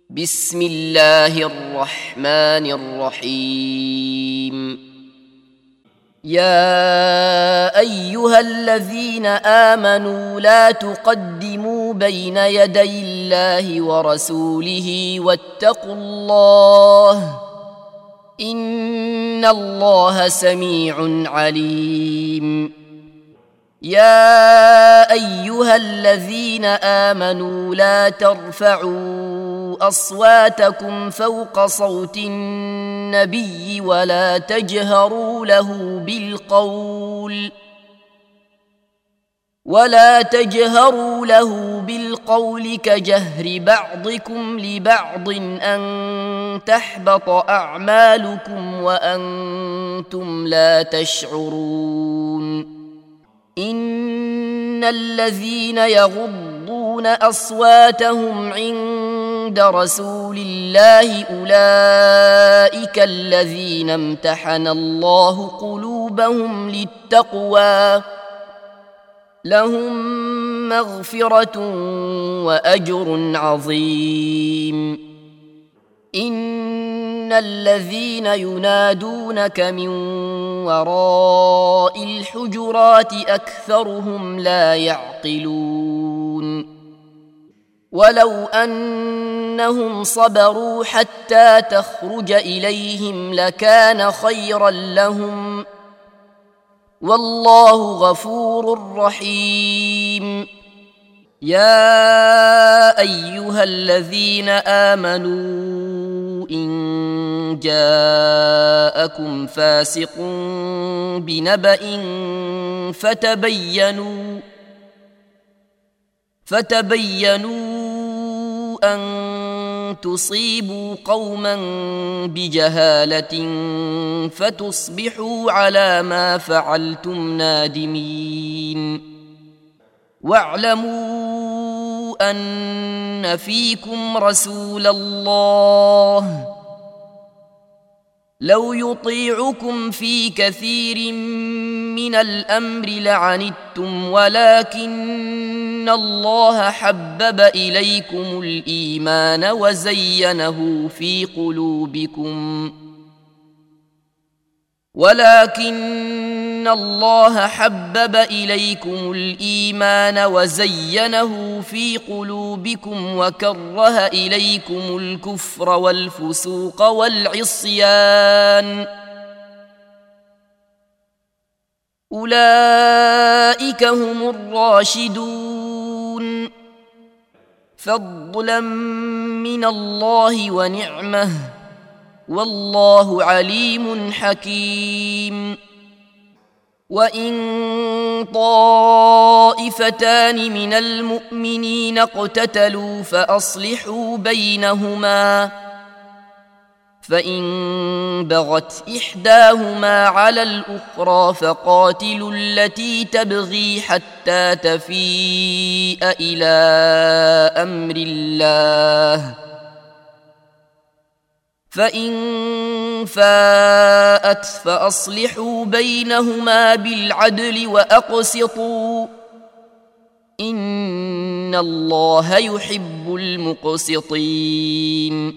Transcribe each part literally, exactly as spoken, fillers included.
بسم الله الرحمن الرحيم. يا أيها الذين آمنوا لا تقدموا بين يدي الله ورسوله واتقوا الله إن الله سميع عليم. يا أيها الذين آمنوا لا ترفعوا أصواتكم فوق صوت النبي ولا تجهروا له بالقول ولا تجهروا له بالقول كجهر بعضكم لبعض أن تحبط أعمالكم وأنتم لا تشعرون. إن الذين يغضون أصواتهم عند رسول الله أولئك الذين امتحن الله قلوبهم للتقوى لهم مغفرة وأجر عظيم. إن الذين ينادونك من وراء الحجرات أكثرهم لا يعقلون. ولو أنهم صبروا حتى تخرج إليهم لكان خيرا لهم والله غفور رحيم. يا أيها الذين آمنوا إن جاءكم فاسق بنبأ فتبينوا فتبينوا أن تصيبوا قوما بجهالة فتصبحوا على ما فعلتم نادمين. واعلموا أن فيكم رسول الله لو يطيعكم في كثير من الأمر لعنتم ولكن الله حبب إليكم الإيمان وزينه في قلوبكم ولكن الله حبب إليكم الإيمان وزينه في قلوبكم وكره إليكم الكفر والفسوق والعصيان أولئك هم الراشدون فضلا من الله ونعمه والله عليم حكيم. وإن طائفتان من المؤمنين اقتتلوا فأصلحوا بينهما فإن بغت إحداهما على الأخرى فقاتلوا التي تبغي حتى تفيء إلى أمر الله فإن فاءت فأصلحوا بينهما بالعدل وأقسطوا إن الله يحب المقسطين.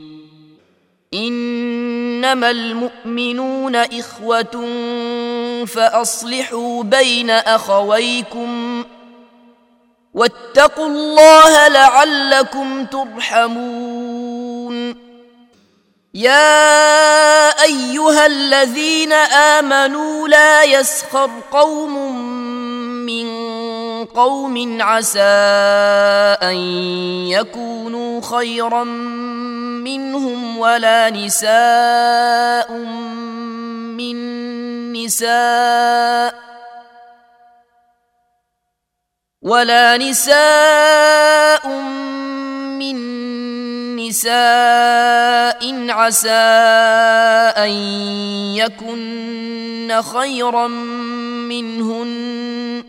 إنما المؤمنون إخوة فأصلحوا بين أخويكم واتقوا الله لعلكم ترحمون. يا أيها الذين آمنوا لا يسخر قوم من قوم عسى أن يكونوا خيرا منهم ولا نساء من نساء ولا نساء من نساء عسى أن يكن خيرا منهن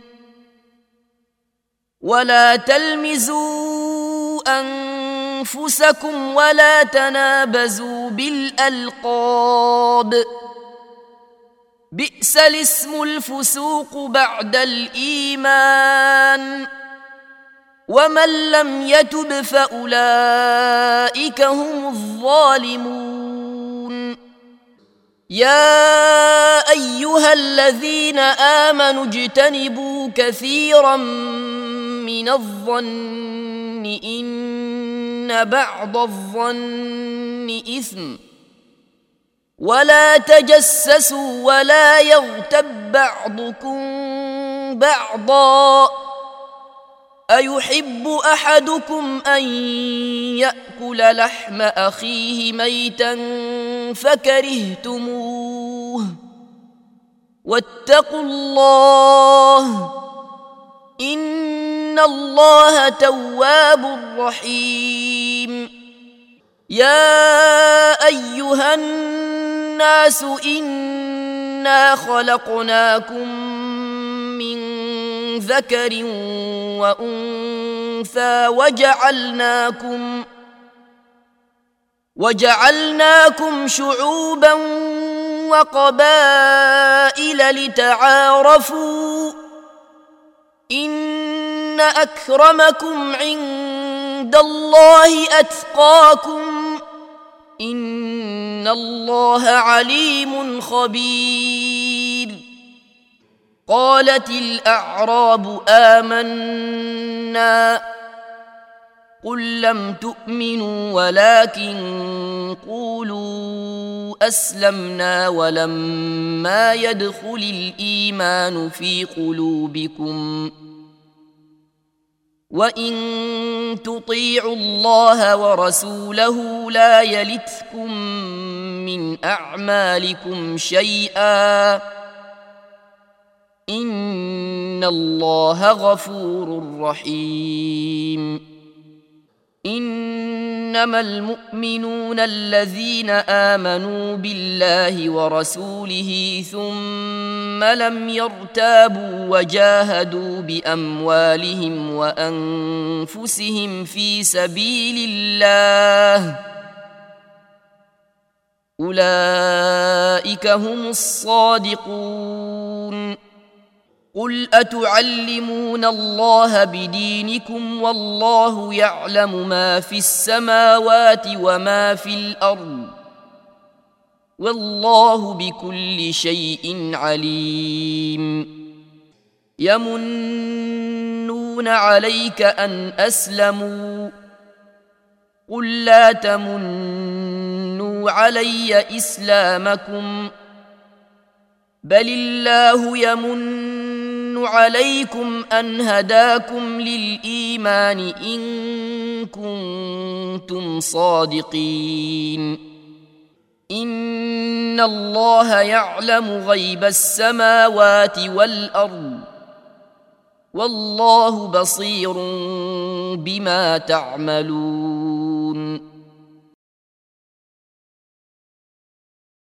ولا تلمزوا أنفسكم ولا تنابزوا بالألقاب بئس الاسم الفسوق بعد الإيمان ومن لم يتب فأولئك هم الظالمون. يا أيها الذين آمنوا اجتنبوا كثيرا من الظن إن بعض الظن إثم ولا تجسسوا ولا يغتب بعضكم بعضا أيحب أحدكم أن يأكل لحم أخيه ميتا فكرهتموه واتقوا الله إن الله تواب رحيم. يا أيها الناس إنا خلقناكم من ذكر وأنثى وجعلناكم وجعلناكم شعوبا وقبائل لتعارفوا إن أكرمكم عند الله أتقاكم إن الله عليم خبير. قالت الأعراب آمنا قل لم تؤمنوا ولكن قولوا أسلمنا ولما يدخل الإيمان في قلوبكم وإن تطيعوا الله ورسوله لا يلتكم من أعمالكم شيئا إن الله غفور رحيم. إنما المؤمنون الذين آمنوا بالله ورسوله ثم لم يرتابوا وجاهدوا بأموالهم وأنفسهم في سبيل الله أولئك هم الصادقون. قل أتعلمون الله بدينكم والله يعلم ما في السماوات وما في الأرض والله بكل شيء عليم. يمنون عليك أن أسلموا قل لا تمنوا علي إسلامكم بل الله يمن عليكم أن هداكم للإيمان إن كنتم صادقين. إن الله يعلم غيب السماوات والأرض والله بصير بما تعملون.